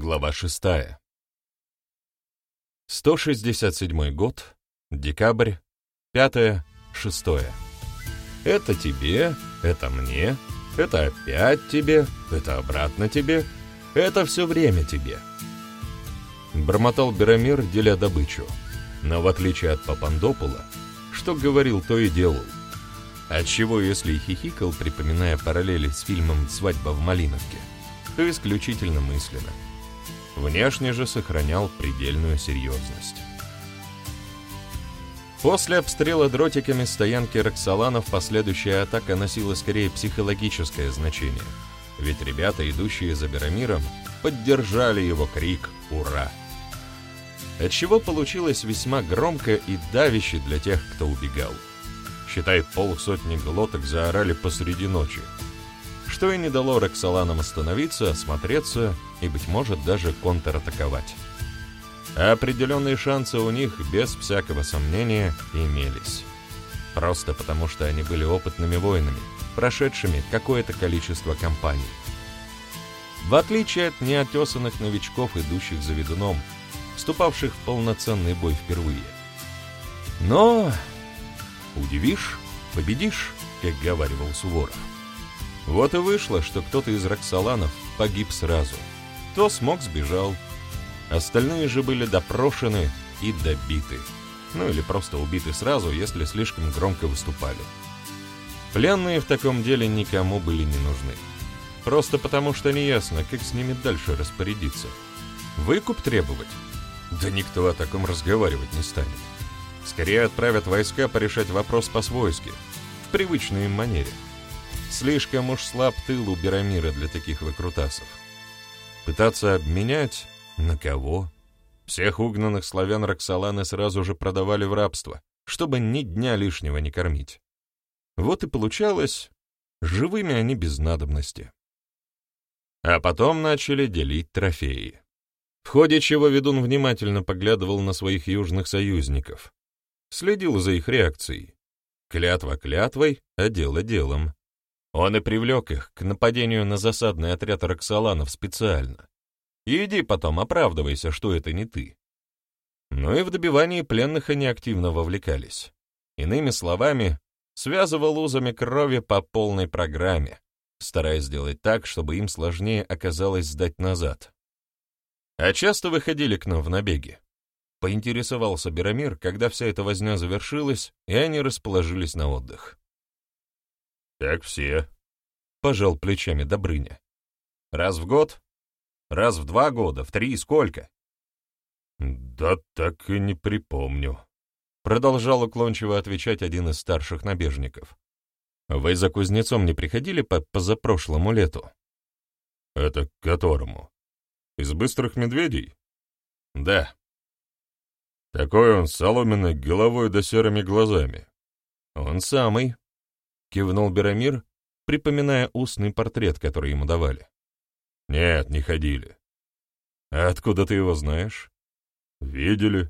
Глава 6. 167 год, декабрь, 5, 6. Это тебе, это мне, это опять тебе, это обратно тебе, это все время тебе. Бормотал Беромир, деля добычу. Но в отличие от Папандопула, что говорил, то и делал. Отчего, если и хихикал, припоминая параллели с фильмом «Свадьба в Малиновке», то исключительно мысленно. Внешне же сохранял предельную серьезность. После обстрела дротиками стоянки Роксоланов последующая атака носила скорее психологическое значение, ведь ребята, идущие за Беромиром, поддержали его крик «Ура!», отчего получилось весьма громко и давяще для тех, кто убегал. Считай, 50 глоток заорали посреди ночи, что и не дало Роксоланам остановиться, осмотреться и, быть может, даже контратаковать. А определенные шансы у них, без всякого сомнения, имелись. Просто потому, что они были опытными воинами, прошедшими какое-то количество кампаний. В отличие от неотесанных новичков, идущих за ведуном, вступавших в полноценный бой впервые. Но удивишь, победишь, как говаривал Суворов. Вот и вышло, что кто-то из Роксоланов погиб сразу. Кто смог, сбежал. Остальные же были допрошены и добиты. Ну или просто убиты сразу, если слишком громко выступали. Пленные в таком деле никому были не нужны. Просто потому, что неясно, как с ними дальше распорядиться. Выкуп требовать? Да никто о таком разговаривать не станет. Скорее отправят войска порешать вопрос по-свойски, в привычной им манере. Слишком уж слаб тыл у Беромира для таких выкрутасов. Пытаться обменять? На кого? Всех угнанных славян Роксоланы сразу же продавали в рабство, чтобы ни дня лишнего не кормить. Вот и получалось, живыми они без надобности. А потом начали делить трофеи. В ходе чего ведун внимательно поглядывал на своих южных союзников. Следил за их реакцией. Клятва клятвой, а дело делом. Он и привлек их к нападению на засадный отряд Роксоланов специально. Иди потом, оправдывайся, что это не ты. Но и в добивании пленных они активно вовлекались. Иными словами, связывал узами крови по полной программе, стараясь сделать так, чтобы им сложнее оказалось сдать назад. А часто выходили к нам в набеги. Поинтересовался Беромир, когда вся эта возня завершилась, и они расположились на отдых. «Как все», — пожал плечами Добрыня. «Раз в год? Раз в 2 года? В 3? Сколько?» «Да так и не припомню», — продолжал уклончиво отвечать один из старших набежников. «Вы за кузнецом не приходили по позапрошлому лету?» «Это к которому? Из быстрых медведей?» «Да». «Такой он с соломенной головой да серыми глазами». «Он самый», — кивнул Беромир, припоминая устный портрет, который ему давали. «Нет, не ходили». «А откуда ты его знаешь?» «Видели».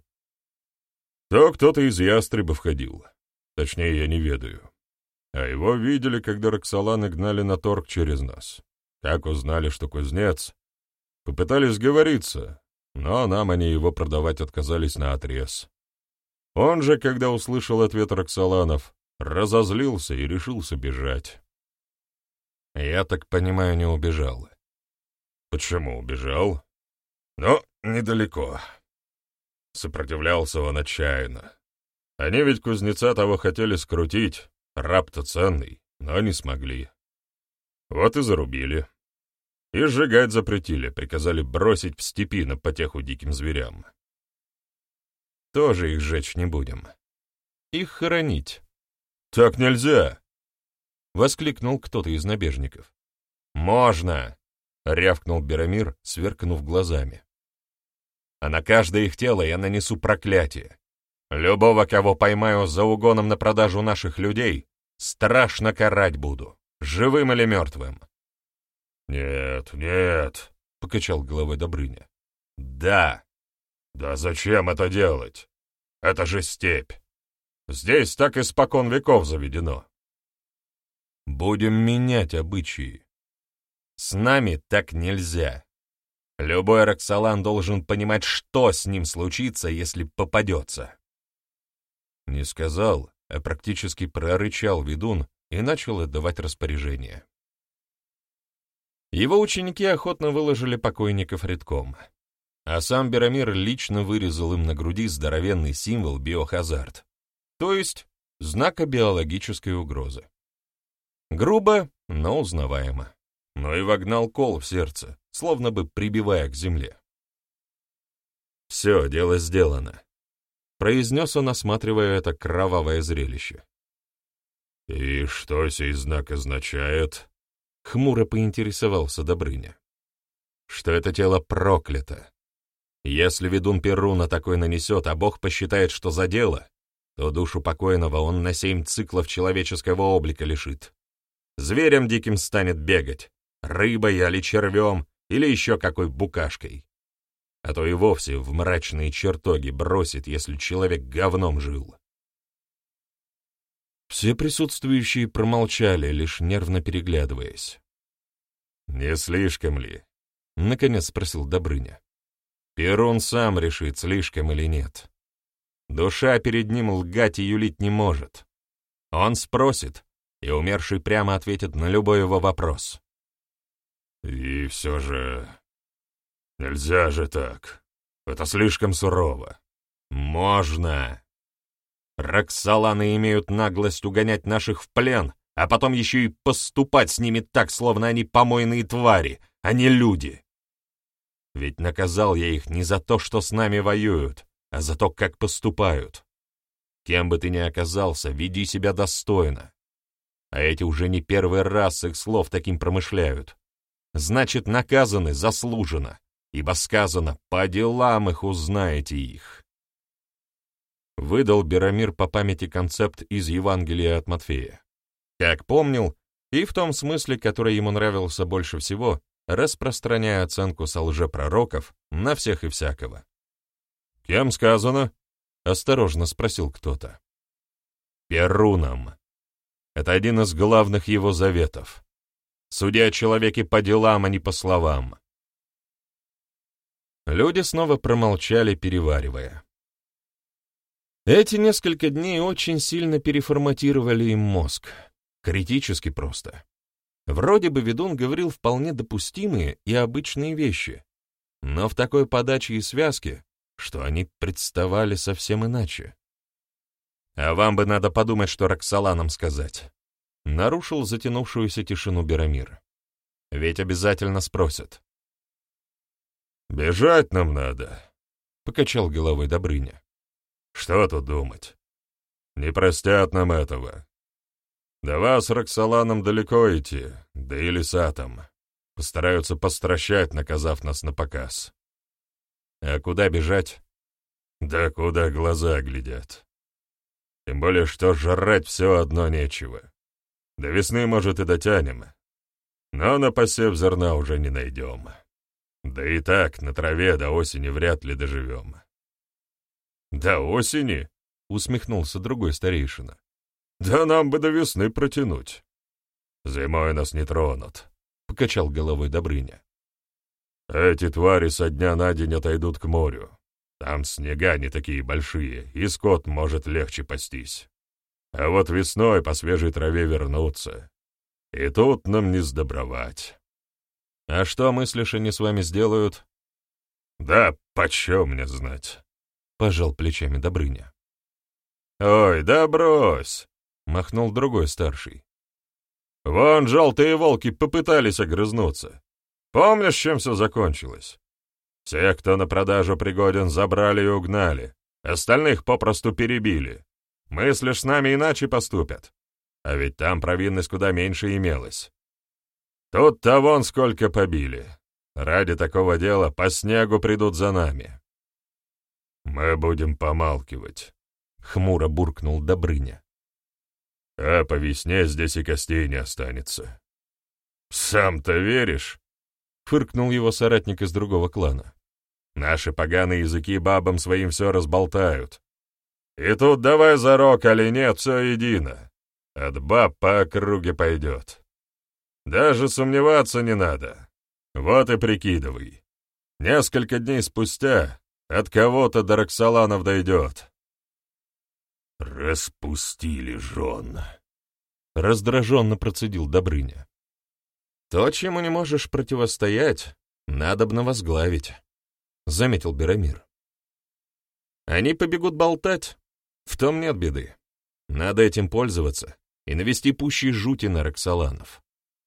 «То кто-то из ястребов ходил. Точнее, я не ведаю. А его видели, когда Роксоланы гнали на торг через нас. Как узнали, что кузнец, попытались сговориться, но нам они его продавать отказались наотрез. Он же, когда услышал ответ Роксоланов, разозлился и решился бежать». «Я так понимаю, не убежал». «Почему убежал?» «Ну, недалеко. Сопротивлялся он отчаянно. Они ведь кузнеца того хотели скрутить, раб-то ценный, но не смогли. Вот и зарубили. И сжигать запретили, приказали бросить в степи на потеху диким зверям». «Тоже их сжечь не будем. Их хоронить». «Так нельзя!» — воскликнул кто-то из набежников. «Можно!» — рявкнул Беромир, сверкнув глазами. «А на каждое их тело я нанесу проклятие. Любого, кого поймаю за угоном на продажу наших людей, страшно карать буду, живым или мертвым». «Нет, нет», — покачал головой Добрыня. «Да». «Да зачем это делать? Это же степь. Здесь так испокон веков заведено». «Будем менять обычаи. С нами так нельзя. Любой Роксолан должен понимать, что с ним случится, если попадется. Не сказал, а практически прорычал ведун и начал отдавать распоряжения. Его ученики охотно выложили покойников редком, а сам Беромир лично вырезал им на груди здоровенный символ биохазард, то есть знака биологической угрозы. Грубо, но узнаваемо, но и вогнал кол в сердце, словно бы прибивая к земле. «Все, дело сделано», — произнес он, осматривая это кровавое зрелище. «И что сей знак означает?» — хмуро поинтересовался Добрыня. «Что это тело проклято. Если ведун Перуна такой нанесет, а Бог посчитает, что за дело, то душу покойного он на 7 циклов человеческого облика лишит. Зверем диким станет бегать, рыбой или червем, или еще какой букашкой. А то и вовсе в мрачные чертоги бросит, если человек говном жил». Все присутствующие промолчали, лишь нервно переглядываясь. «Не слишком ли?» — наконец спросил Добрыня. «Перун сам решит, слишком или нет. Душа перед ним лгать и юлить не может. Он спросит, и умерший прямо ответит на любой его вопрос». «И все же... нельзя же так. Это слишком сурово». «Можно. Роксоланы имеют наглость угонять наших в плен, а потом еще и поступать с ними так, словно они помойные твари, а не люди. Ведь наказал я их не за то, что с нами воюют, а за то, как поступают. Кем бы ты ни оказался, веди себя достойно. А эти уже не первый раз с их слов таким промышляют. Значит, наказаны заслуженно, ибо сказано, по делам их узнаете их». Выдал Беромир по памяти концепт из Евангелия от Матфея. Как помнил, и в том смысле, который ему нравился больше всего, распространяя оценку со лжепророков на всех и всякого. «Кем сказано?» — осторожно спросил кто-то. «Перуном. Это один из главных его заветов. Суди о человеке по делам, а не по словам». Люди снова промолчали, переваривая. Эти несколько дней очень сильно переформатировали им мозг. Критически просто. Вроде бы ведун говорил вполне допустимые и обычные вещи, но в такой подаче и связке, что они представали совсем иначе. «А вам бы надо подумать, что Роксоланам сказать», — нарушил затянувшуюся тишину Беромир. «Ведь обязательно спросят». «Бежать нам надо», — покачал головой Добрыня. «Что тут думать? Не простят нам этого. До вас, Роксоланам, далеко идти, да и лесатам. Постараются постращать, наказав нас на показ. А куда бежать? Да куда глаза глядят. Тем более, что жрать все одно нечего. До весны, может, и дотянем, но на посев зерна уже не найдем. Да и так, на траве до осени вряд ли доживем». «До осени?» — усмехнулся другой старейшина. «Да нам бы до весны протянуть». «Зимой нас не тронут», — покачал головой Добрыня. «Эти твари со дня на день отойдут к морю. Там снега не такие большие, и скот может легче пастись. А вот весной по свежей траве вернуться. И тут нам не сдобровать». «А что, мыслишь, они с вами сделают?» «Да почем мне знать?» — пожал плечами Добрыня. «Ой, да брось!» — махнул другой старший. «Вон желтые волки попытались огрызнуться. Помнишь, чем все закончилось? Всех, кто на продажу пригоден, забрали и угнали. Остальных попросту перебили. Мыслишь, с нами иначе поступят? А ведь там провинность куда меньше имелась. Тут-то вон сколько побили. Ради такого дела по снегу придут за нами». «Мы будем помалкивать», — хмуро буркнул Добрыня. «А по весне здесь и костей не останется». «Сам-то веришь?» — фыркнул его соратник из другого клана. «Наши поганые языки бабам своим все разболтают. И тут давай зарок, али нет, все едино. От баб по округе пойдет. Даже сомневаться не надо. Вот и прикидывай. Несколько дней спустя от кого-то до Роксоланов дойдет». «Распустили жен», — раздраженно процедил Добрыня. «То, чему не можешь противостоять, надобно возглавить», — заметил Беромир. «Они побегут болтать, в том нет беды. Надо этим пользоваться и навести пущей жути на Роксоланов».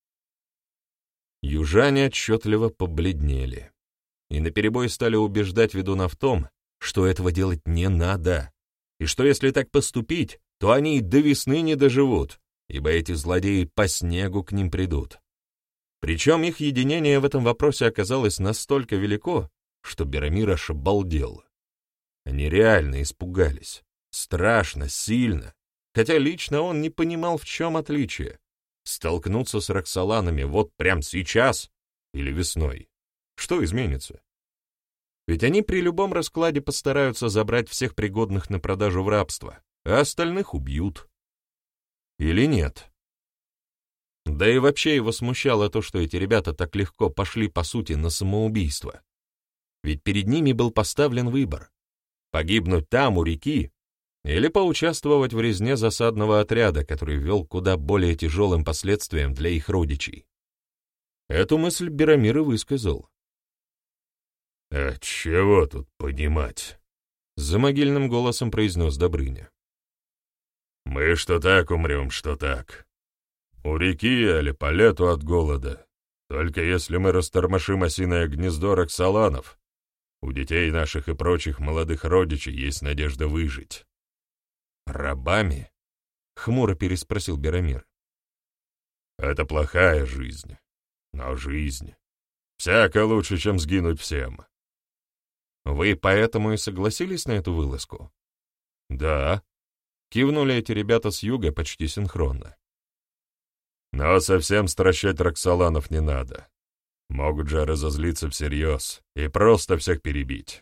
Южане отчетливо побледнели и наперебой стали убеждать ведуна в том, что этого делать не надо, и что если так поступить, то они и до весны не доживут, ибо эти злодеи по снегу к ним придут. Причем их единение в этом вопросе оказалось настолько велико, что Беромир аж обалдел. Они реально испугались, страшно, сильно, хотя лично он не понимал, в чем отличие. Столкнуться с Роксоланами вот прямо сейчас или весной. Что изменится? Ведь они при любом раскладе постараются забрать всех пригодных на продажу в рабство, а остальных убьют. Или нет? Да и вообще его смущало то, что эти ребята так легко пошли, по сути, на самоубийство. Ведь перед ними был поставлен выбор — погибнуть там, у реки, или поучаствовать в резне засадного отряда, который вел к куда более тяжелым последствиям для их родичей. Эту мысль Беромир и высказал. «А чего тут понимать?» — за могильным голосом произнес Добрыня. «Мы что так умрем, что так. У реки или по лету от голода. Только если мы растормошим осиное гнездо Роксоланов, у детей наших и прочих молодых родичей есть надежда выжить». «Рабами?» — хмуро переспросил Беромир. «Это плохая жизнь, но жизнь. Всяко лучше, чем сгинуть всем». «Вы поэтому и согласились на эту вылазку?» «Да», — кивнули эти ребята с юга почти синхронно. «Но совсем стращать Роксоланов не надо. Могут же разозлиться всерьез и просто всех перебить».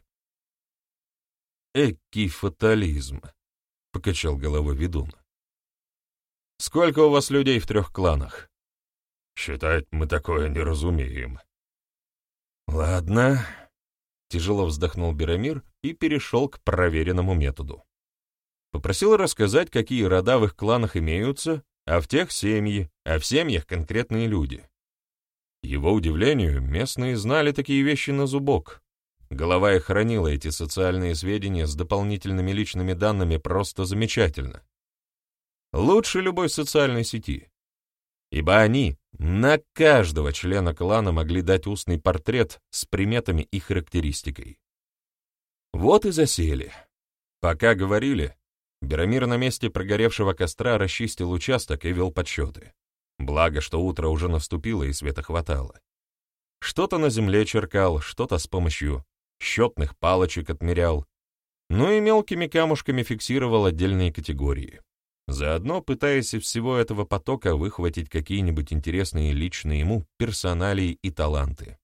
«Экий фатализм», — покачал головой ведун. «Сколько у вас людей в 3 кланах?» «Считать мы такое не разумеем». «Ладно», — тяжело вздохнул Беромир и перешел к проверенному методу. Попросил рассказать, какие рода в их кланах имеются, а в тех семьи, а в семьях конкретные люди. Его удивлению, местные знали такие вещи на зубок. Голова их хранила эти социальные сведения с дополнительными личными данными просто замечательно. Лучше любой социальной сети. Ибо они на каждого члена клана могли дать устный портрет с приметами и характеристикой. Вот и засели. Пока говорили, Беромир на месте прогоревшего костра расчистил участок и вел подсчеты. Благо, что утро уже наступило и света хватало. Что-то на земле черкал, что-то с помощью счетных палочек отмерял, ну и мелкими камушками фиксировал отдельные категории, заодно пытаясь из всего этого потока выхватить какие-нибудь интересные личные ему персоналии и таланты.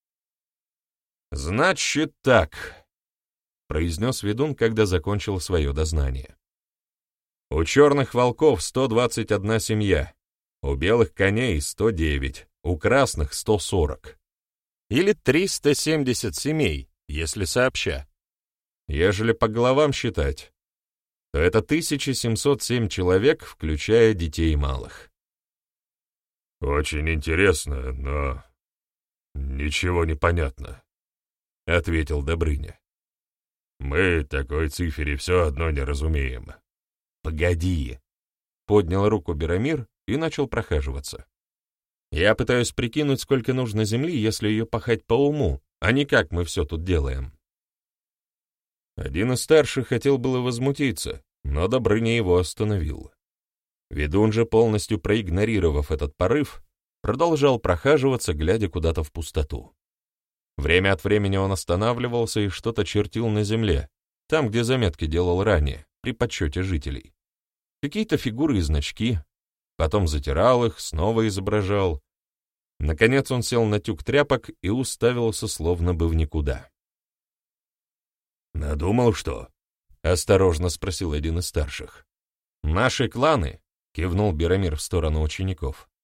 «Значит так», — произнес ведун, когда закончил свое дознание. «У черных волков 121 семья, у белых коней 109, у красных 140. Или 370 семей, если сообща. Ежели по головам считать, то это 1707 человек, включая детей малых». «Очень интересно, но ничего не понятно», — ответил Добрыня. «Мы такой цифре все одно не разумеем». «Погоди», — поднял руку Беромир и начал прохаживаться. «Я пытаюсь прикинуть, сколько нужно земли, если ее пахать по уму, а не как мы все тут делаем». Один из старших хотел было возмутиться, но Добрыня его остановил. Ведун же, полностью проигнорировав этот порыв, продолжал прохаживаться, глядя куда-то в пустоту. Время от времени он останавливался и что-то чертил на земле, там, где заметки делал ранее, при подсчете жителей. Какие-то фигуры и значки, потом затирал их, снова изображал. Наконец он сел на тюк тряпок и уставился словно бы в никуда. «Надумал что?» — осторожно спросил один из старших. «Наши кланы», — кивнул Беромир в сторону учеников,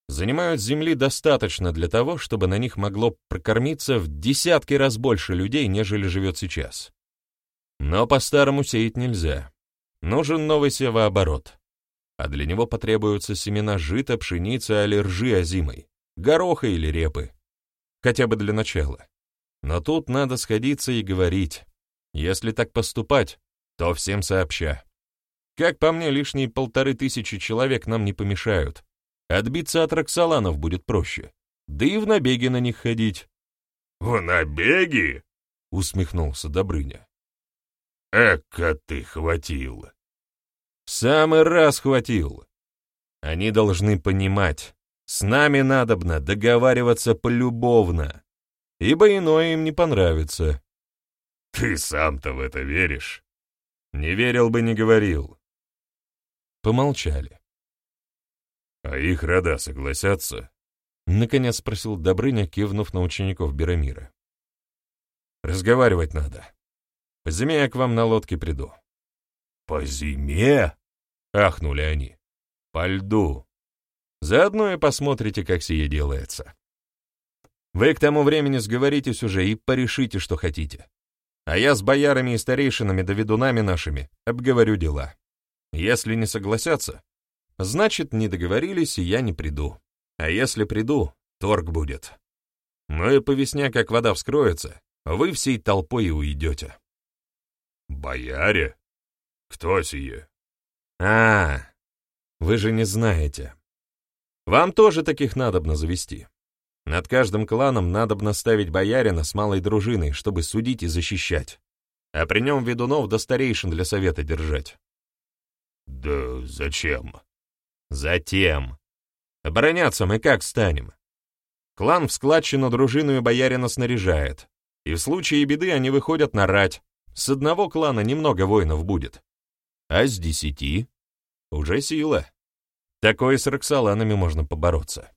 занимают земли достаточно для того, чтобы на них могло прокормиться в десятки раз больше людей, нежели живет сейчас. Но по-старому сеять нельзя. Нужен новый севооборот. А для него потребуются семена жита, пшеницы или ржи озимой, гороха или репы. Хотя бы для начала. Но тут надо сходиться и говорить. Если так поступать, то всем сообща. Как по мне, лишние 1500 человек нам не помешают. Отбиться от Роксоланов будет проще. Да и в набеги на них ходить. «В набеги?» — усмехнулся Добрыня. «Эка ты хватил!» «В самый раз хватил. Они должны понимать, с нами надобно договариваться полюбовно, ибо иное им не понравится». «Ты сам-то в это веришь?» «Не верил бы, не говорил». Помолчали. «А их рода согласятся?» — наконец спросил Добрыня, кивнув на учеников Берамира. «Разговаривать надо. По зиме я к вам на лодке приду». «По зиме?» — ахнули они. «По льду. Заодно и посмотрите, как сие делается. Вы к тому времени сговоритесь уже и порешите, что хотите. А я с боярами и старейшинами да ведунами нашими обговорю дела. Если не согласятся, значит, не договорились, и я не приду. А если приду, торг будет. Ну и по весне, как вода вскроется, вы всей толпой и уйдете». «Бояре? Кто сие?» Вы же не знаете. Вам тоже таких надобно завести. Над каждым кланом надобно ставить боярина с малой дружиной, чтобы судить и защищать. А при нем ведунов до старейшин для совета держать». «Да зачем?» «Затем. Обороняться мы как станем? Клан в складчину дружину и боярина снаряжает, и в случае беды они выходят на рать. С одного клана немного воинов будет, а с 10 уже сила. Такой с Роксоланами можно побороться».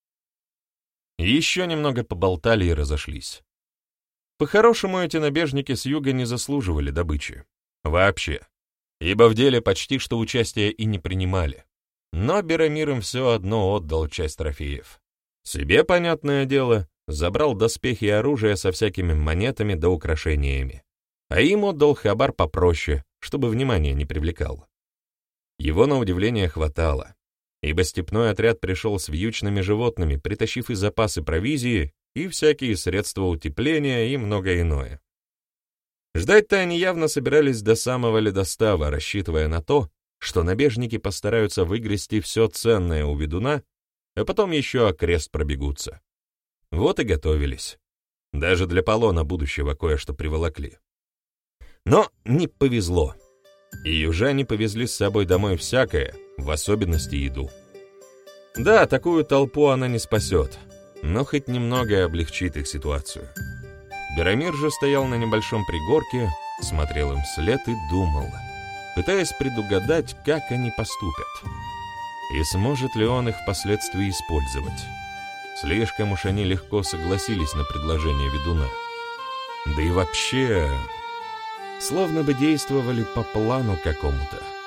Еще немного поболтали и разошлись. По-хорошему, эти набежники с юга не заслуживали добычи. Вообще. Ибо в деле почти что участия и не принимали. Но Берамир им все одно отдал часть трофеев. Себе, понятное дело, забрал доспехи и оружие со всякими монетами да украшениями. А им отдал хабар попроще, чтобы внимание не привлекал. Его, на удивление, хватало, ибо степной отряд пришел с вьючными животными, притащив и запасы провизии, и всякие средства утепления, и многое иное. Ждать-то они явно собирались до самого ледостава, рассчитывая на то, что набежники постараются выгрести все ценное у ведуна, а потом еще окрест пробегутся. Вот и готовились. Даже для полона будущего кое-что приволокли. Но не повезло. И южане повезли с собой домой всякое, в особенности еду. Да, такую толпу она не спасет, но хоть немного облегчит их ситуацию. Берамир же стоял на небольшом пригорке, смотрел им вслед и думал, пытаясь предугадать, как они поступят. И сможет ли он их впоследствии использовать. Слишком уж они легко согласились на предложение ведуна. Да и вообще, словно бы действовали по плану какому-то.